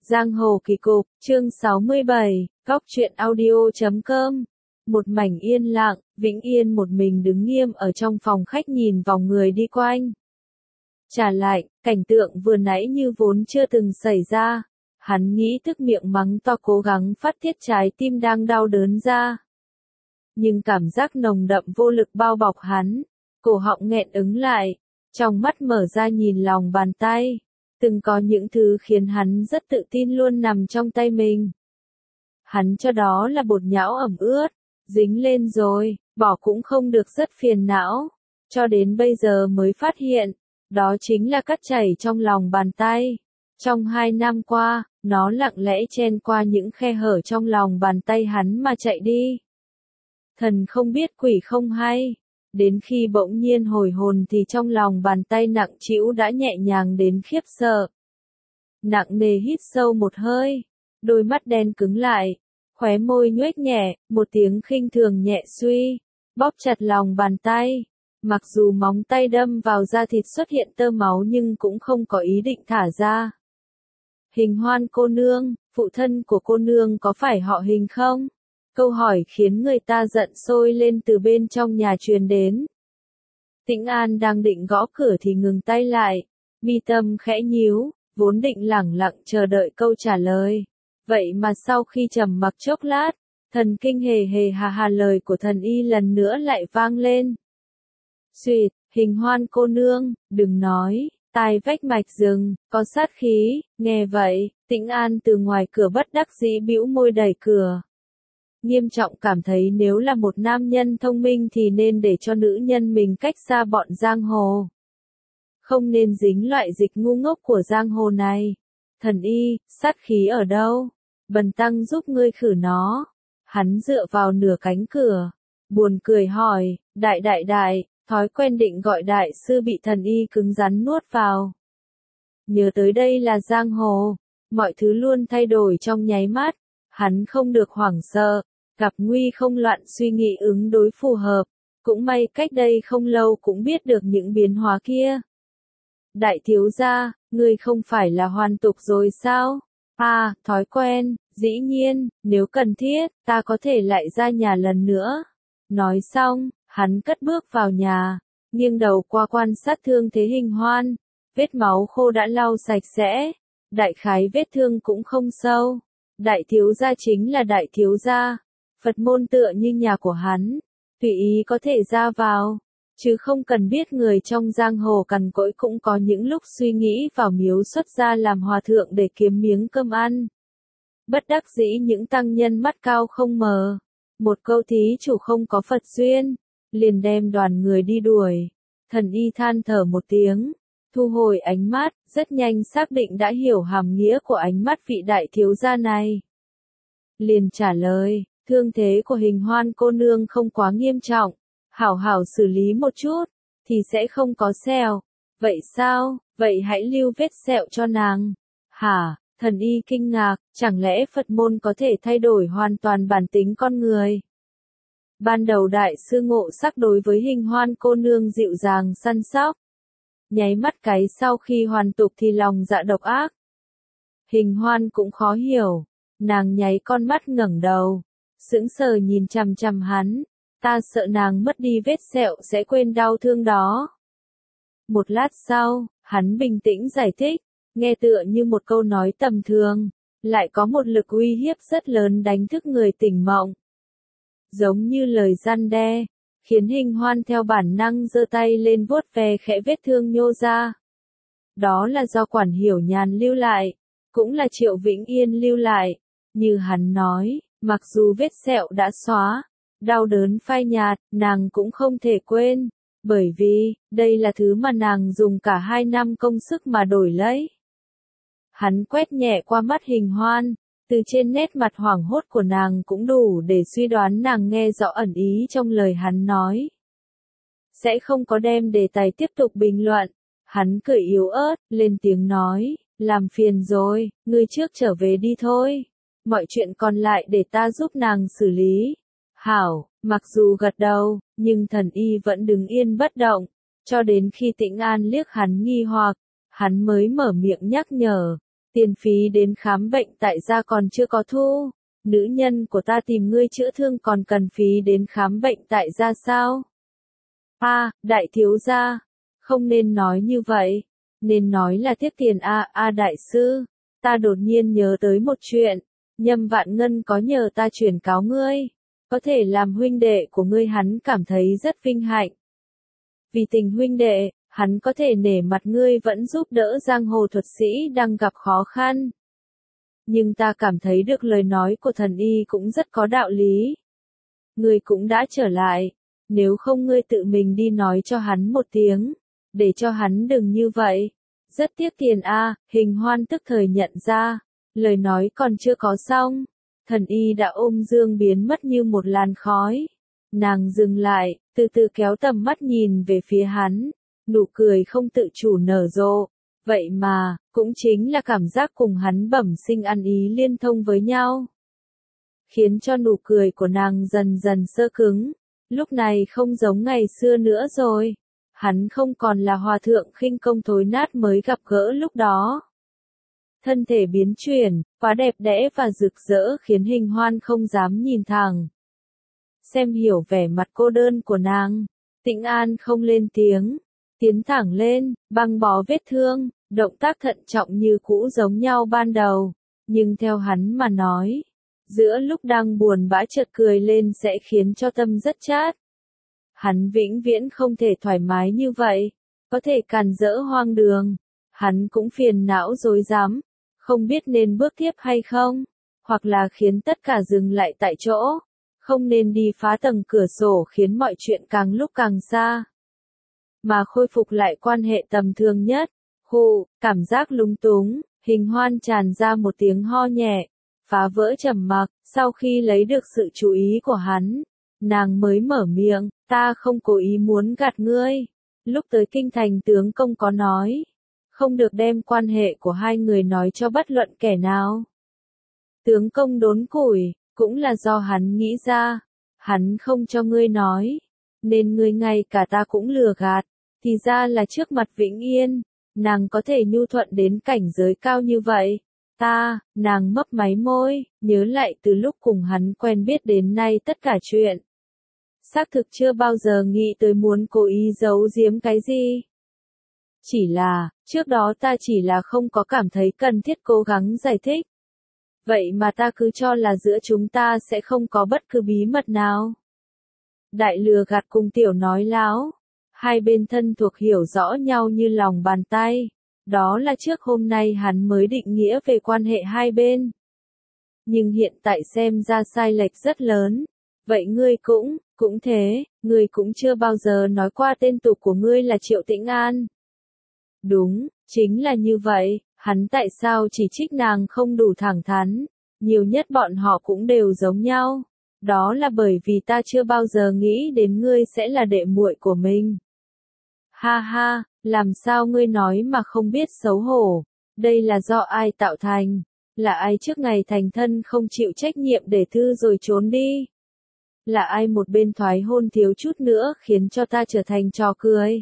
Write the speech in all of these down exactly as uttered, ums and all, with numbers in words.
Giang hồ kỳ cục, chương sáu mươi bảy, góc truyện audio chấm com. Một mảnh yên lặng, Vĩnh Yên một mình đứng nghiêm ở trong phòng khách nhìn vòng người đi quanh. Trả lại, cảnh tượng vừa nãy như vốn chưa từng xảy ra. Hắn nghĩ tức miệng mắng to cố gắng phát tiết trái tim đang đau đớn ra. Nhưng cảm giác nồng đậm vô lực bao bọc hắn, cổ họng nghẹn ứng lại, trong mắt mở ra nhìn lòng bàn tay. Từng có những thứ khiến hắn rất tự tin luôn nằm trong tay mình. Hắn cho đó là bột nhão ẩm ướt, dính lên rồi, bỏ cũng không được rất phiền não. Cho đến bây giờ mới phát hiện, đó chính là cát chảy trong lòng bàn tay. Trong hai năm qua, nó lặng lẽ chen qua những khe hở trong lòng bàn tay hắn mà chạy đi. Thần không biết quỷ không hay. Đến khi bỗng nhiên hồi hồn thì trong lòng bàn tay nặng trĩu đã nhẹ nhàng đến khiếp sợ. Nặng nề hít sâu một hơi, đôi mắt đen cứng lại, khóe môi nhoếch nhẹ, một tiếng khinh thường nhẹ suy, bóp chặt lòng bàn tay. Mặc dù móng tay đâm vào da thịt xuất hiện tơ máu nhưng cũng không có ý định thả ra. Hình Hoan cô nương, phụ thân của cô nương có phải họ Hình không? Câu hỏi khiến người ta giận sôi lên từ bên trong nhà truyền đến. Tĩnh An đang định gõ cửa thì ngừng tay lại, mi tâm khẽ nhíu, vốn định lẳng lặng chờ đợi câu trả lời. Vậy mà sau khi trầm mặc chốc lát, thần kinh hề hề hà hà lời của thần y lần nữa lại vang lên. Xuyệt, Hình Hoan cô nương, đừng nói, tai vách mạch rừng, có sát khí, nghe vậy, Tĩnh An từ ngoài cửa bất đắc dĩ bĩu môi đẩy cửa. Nghiêm trọng cảm thấy nếu là một nam nhân thông minh thì nên để cho nữ nhân mình cách xa bọn giang hồ. Không nên dính loại dịch ngu ngốc của giang hồ này. Thần y, sát khí ở đâu? Bần tăng giúp ngươi khử nó. Hắn dựa vào nửa cánh cửa, buồn cười hỏi, đại đại đại, thói quen định gọi đại sư bị thần y cứng rắn nuốt vào. Nhớ tới đây là giang hồ, mọi thứ luôn thay đổi trong nháy mắt, hắn không được hoảng sợ. Gặp nguy không loạn suy nghĩ ứng đối phù hợp, cũng may cách đây không lâu cũng biết được những biến hóa kia. Đại thiếu gia, ngươi không phải là hoàn tục rồi sao? À, thói quen, dĩ nhiên, nếu cần thiết, ta có thể lại ra nhà lần nữa. Nói xong, hắn cất bước vào nhà, nghiêng đầu qua quan sát thương thế Hình Hoan, vết máu khô đã lau sạch sẽ, đại khái vết thương cũng không sâu. Đại thiếu gia chính là đại thiếu gia. Phật môn tựa như nhà của hắn, tùy ý có thể ra vào, chứ không cần biết người trong giang hồ cằn cỗi cũng có những lúc suy nghĩ vào miếu xuất gia làm hòa thượng để kiếm miếng cơm ăn. Bất đắc dĩ những tăng nhân mắt cao không mờ, một câu thí chủ không có Phật duyên, liền đem đoàn người đi đuổi. Thần y than thở một tiếng, thu hồi ánh mắt, rất nhanh xác định đã hiểu hàm nghĩa của ánh mắt vị đại thiếu gia này. Liền trả lời. Thương thế của Hình Hoan cô nương không quá nghiêm trọng, hảo hảo xử lý một chút, thì sẽ không có sẹo. Vậy sao, vậy hãy lưu vết sẹo cho nàng. Hả, thần y kinh ngạc, chẳng lẽ Phật môn có thể thay đổi hoàn toàn bản tính con người? Ban đầu đại sư ngộ sắc đối với Hình Hoan cô nương dịu dàng săn sóc. Nháy mắt cái sau khi hoàn tục thì lòng dạ độc ác. Hình Hoan cũng khó hiểu, nàng nháy con mắt ngẩng đầu. Sững sờ nhìn chằm chằm hắn, ta sợ nàng mất đi vết sẹo sẽ quên đau thương đó. Một lát sau, hắn bình tĩnh giải thích, nghe tựa như một câu nói tầm thường, lại có một lực uy hiếp rất lớn đánh thức người tỉnh mộng. Giống như lời răn đe, khiến Hình Hoan theo bản năng giơ tay lên vuốt ve khẽ vết thương nhô ra. Đó là do Quản Hiểu Nhàn lưu lại, cũng là Triệu Vĩnh Yên lưu lại, như hắn nói. Mặc dù vết sẹo đã xóa, đau đớn phai nhạt, nàng cũng không thể quên, bởi vì, đây là thứ mà nàng dùng cả hai năm công sức mà đổi lấy. Hắn quét nhẹ qua mắt Hình Hoan, từ trên nét mặt hoảng hốt của nàng cũng đủ để suy đoán nàng nghe rõ ẩn ý trong lời hắn nói. Sẽ không có đem đề tài tiếp tục bình luận, hắn cười yếu ớt, lên tiếng nói, làm phiền rồi, ngươi trước trở về đi thôi. Mọi chuyện còn lại để ta giúp nàng xử lý. Hảo, mặc dù gật đầu, nhưng thần y vẫn đứng yên bất động, cho đến khi Tĩnh An liếc hắn nghi hoặc, hắn mới mở miệng nhắc nhở, Tiền phí đến khám bệnh tại gia còn chưa có thu. Nữ nhân của ta tìm ngươi chữa thương còn cần phí đến khám bệnh tại gia sao? A, à, đại thiếu gia, không nên nói như vậy, nên nói là tiếc tiền a à, a à, đại sư, ta đột nhiên nhớ tới một chuyện, Nhâm Vạn Ngân có nhờ ta chuyển cáo ngươi, có thể làm huynh đệ của ngươi hắn cảm thấy rất vinh hạnh. Vì tình huynh đệ, hắn có thể nể mặt ngươi vẫn giúp đỡ giang hồ thuật sĩ đang gặp khó khăn. Nhưng ta cảm thấy được lời nói của thần y cũng rất có đạo lý. Ngươi cũng đã trở lại, nếu không ngươi tự mình đi nói cho hắn một tiếng, để cho hắn đừng như vậy. Rất tiếc tiền a, à, Hình Hoan tức thời nhận ra, lời nói còn chưa có xong, thần y đã ôm Dương biến mất như một làn khói. Nàng dừng lại, từ từ kéo tầm mắt nhìn về phía hắn, nụ cười không tự chủ nở rộ. Vậy mà, cũng chính là cảm giác cùng hắn bẩm sinh ăn ý liên thông với nhau. Khiến cho nụ cười của nàng dần dần sơ cứng, lúc này không giống ngày xưa nữa rồi. Hắn không còn là hòa thượng khinh công thối nát mới gặp gỡ lúc đó. Thân thể biến chuyển, quá đẹp đẽ và rực rỡ khiến Hình Hoan không dám nhìn thẳng. Xem hiểu vẻ mặt cô đơn của nàng, Tĩnh An không lên tiếng, tiến thẳng lên, băng bó vết thương, động tác thận trọng như cũ giống nhau ban đầu, nhưng theo hắn mà nói, giữa lúc đang buồn bã chợt cười lên sẽ khiến cho tâm rất chát. Hắn vĩnh viễn không thể thoải mái như vậy, có thể càn rỡ hoang đường, hắn cũng phiền não rối rắm, không biết nên bước tiếp hay không, hoặc là khiến tất cả dừng lại tại chỗ, không nên đi phá tầng cửa sổ khiến mọi chuyện càng lúc càng xa, mà khôi phục lại quan hệ tầm thường nhất. Hù, cảm giác lúng túng, Hình Hoan tràn ra một tiếng ho nhẹ, phá vỡ trầm mặc, sau khi lấy được sự chú ý của hắn, nàng mới mở miệng, ta không cố ý muốn gạt ngươi. Lúc tới kinh thành tướng công có nói, không được đem quan hệ của hai người nói cho bất luận kẻ nào. Tướng công đốn củi, cũng là do hắn nghĩ ra, hắn không cho ngươi nói, nên ngươi ngay cả ta cũng lừa gạt, thì ra là trước mặt Vĩnh Yên, nàng có thể nhu thuận đến cảnh giới cao như vậy. Ta, nàng mấp máy môi, nhớ lại từ lúc cùng hắn quen biết đến nay tất cả chuyện. Xác thực chưa bao giờ nghĩ tới muốn cố ý giấu giếm cái gì. Chỉ là, trước đó ta chỉ là không có cảm thấy cần thiết cố gắng giải thích. Vậy mà ta cứ cho là giữa chúng ta sẽ không có bất cứ bí mật nào. Đại lừa gạt cùng tiểu nói láo. Hai bên thân thuộc hiểu rõ nhau như lòng bàn tay. Đó là trước hôm nay hắn mới định nghĩa về quan hệ hai bên. Nhưng hiện tại xem ra sai lệch rất lớn. Vậy ngươi cũng, cũng thế, ngươi cũng chưa bao giờ nói qua tên tục của ngươi là Triệu Tĩnh An. Đúng, chính là như vậy, hắn tại sao chỉ trích nàng không đủ thẳng thắn, nhiều nhất bọn họ cũng đều giống nhau. Đó là bởi vì ta chưa bao giờ nghĩ đến ngươi sẽ là đệ muội của mình. Ha ha, làm sao ngươi nói mà không biết xấu hổ, đây là do ai tạo thành, là ai trước ngày thành thân không chịu trách nhiệm để thư rồi trốn đi. Là ai một bên thoái hôn thiếu chút nữa khiến cho ta trở thành trò cười.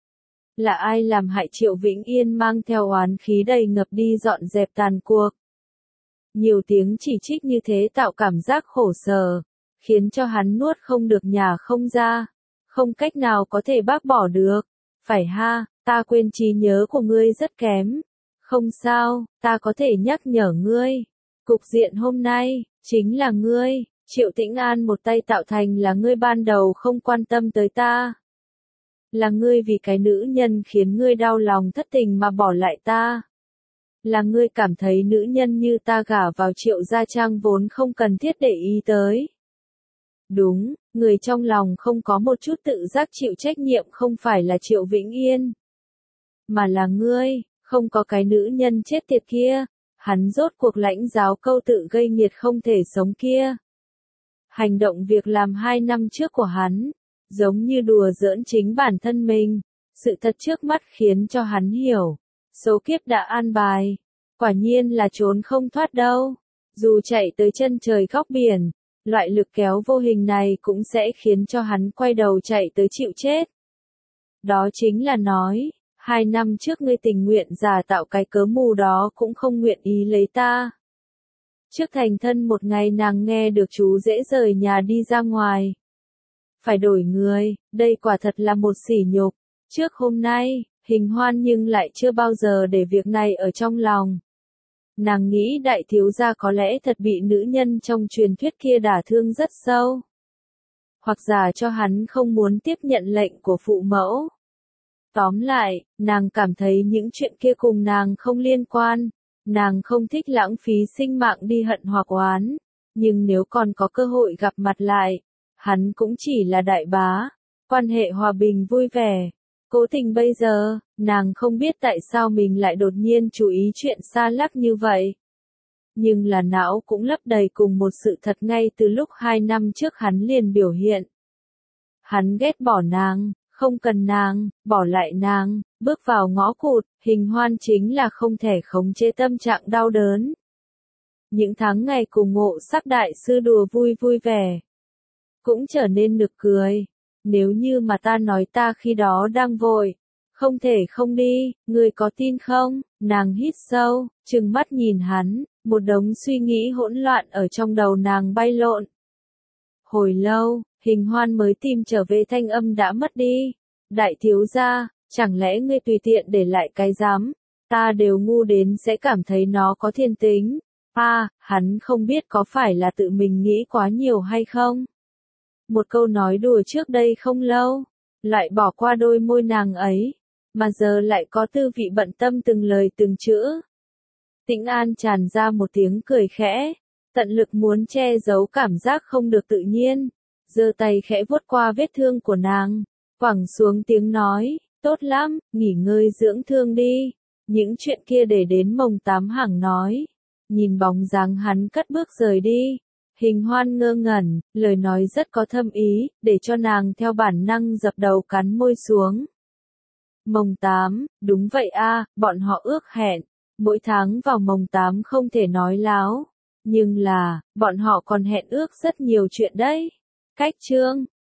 Là ai làm hại Triệu Vĩnh Yên mang theo oán khí đầy ngập đi dọn dẹp tàn cuộc. Nhiều tiếng chỉ trích như thế tạo cảm giác khổ sở, khiến cho hắn nuốt không được nhả không ra, không cách nào có thể bác bỏ được. Phải ha, ta quên trí nhớ của ngươi rất kém. Không sao, ta có thể nhắc nhở ngươi. Cục diện hôm nay, chính là ngươi, Triệu Tĩnh An một tay tạo thành là ngươi ban đầu không quan tâm tới ta. Là ngươi vì cái nữ nhân khiến ngươi đau lòng thất tình mà bỏ lại ta. Là ngươi cảm thấy nữ nhân như ta gả vào Triệu gia trang vốn không cần thiết để ý tới. Đúng, người trong lòng không có một chút tự giác chịu trách nhiệm không phải là Triệu Vĩnh Yên. Mà là ngươi, không có cái nữ nhân chết tiệt kia. Hắn rốt cuộc lãnh giáo câu tự gây nghiệt không thể sống kia. Hành động việc làm hai năm trước của hắn, giống như đùa giỡn chính bản thân mình. Sự thật trước mắt khiến cho hắn hiểu. Số kiếp đã an bài. Quả nhiên là trốn không thoát đâu. Dù chạy tới chân trời góc biển, loại lực kéo vô hình này cũng sẽ khiến cho hắn quay đầu chạy tới chịu chết. Đó chính là nói, Hai năm trước ngươi tình nguyện giả tạo cái cớ mù đó cũng không nguyện ý lấy ta. Trước thành thân một ngày nàng nghe được chú dễ rời nhà đi ra ngoài. Phải đổi người, đây quả thật là một sỉ nhục. Trước hôm nay, Hình Hoan nhưng lại chưa bao giờ để việc này ở trong lòng. Nàng nghĩ đại thiếu gia có lẽ thật bị nữ nhân trong truyền thuyết kia đả thương rất sâu. Hoặc giả cho hắn không muốn tiếp nhận lệnh của phụ mẫu. Tóm lại, nàng cảm thấy những chuyện kia cùng nàng không liên quan. Nàng không thích lãng phí sinh mạng đi hận hoặc oán. Nhưng nếu còn có cơ hội gặp mặt lại, hắn cũng chỉ là đại bá. Quan hệ hòa bình vui vẻ. Cố Tình bây giờ, nàng không biết tại sao mình lại đột nhiên chú ý chuyện xa lắc như vậy. Nhưng là não cũng lấp đầy cùng một sự thật ngay từ lúc hai năm trước hắn liền biểu hiện. Hắn ghét bỏ nàng, không cần nàng, bỏ lại nàng, bước vào ngõ cụt, Hình Hoan chính là không thể khống chế tâm trạng đau đớn. Những tháng ngày cùng Ngộ Sắc đại sư đùa vui vui vẻ, cũng trở nên nực cười. Nếu như mà ta nói ta khi đó đang vội, không thể không đi, ngươi có tin không? Nàng hít sâu, trừng mắt nhìn hắn, một đống suy nghĩ hỗn loạn ở trong đầu nàng bay lộn. Hồi lâu, Hình Hoan mới tìm trở về thanh âm đã mất đi. Đại thiếu gia, chẳng lẽ ngươi tùy tiện để lại cái giám, ta đều ngu đến sẽ cảm thấy nó có thiên tính. À, hắn không biết có phải là tự mình nghĩ quá nhiều hay không? Một câu nói đùa trước đây không lâu, lại bỏ qua đôi môi nàng ấy, mà giờ lại có tư vị bận tâm từng lời từng chữ. Tĩnh An tràn ra một tiếng cười khẽ, tận lực muốn che giấu cảm giác không được tự nhiên, giơ tay khẽ vuốt qua vết thương của nàng, quẳng xuống tiếng nói, tốt lắm, nghỉ ngơi dưỡng thương đi, những chuyện kia để đến mồng tám hằng nói. Nhìn bóng dáng hắn cất bước rời đi, Hình Hoan ngơ ngẩn, lời nói rất có thâm ý, để cho nàng theo bản năng dập đầu cắn môi xuống. Mồng tám, đúng vậy a, bọn họ ước hẹn, mỗi tháng vào mồng tám không thể nói láo, nhưng là, bọn họ còn hẹn ước rất nhiều chuyện đấy. Cách chương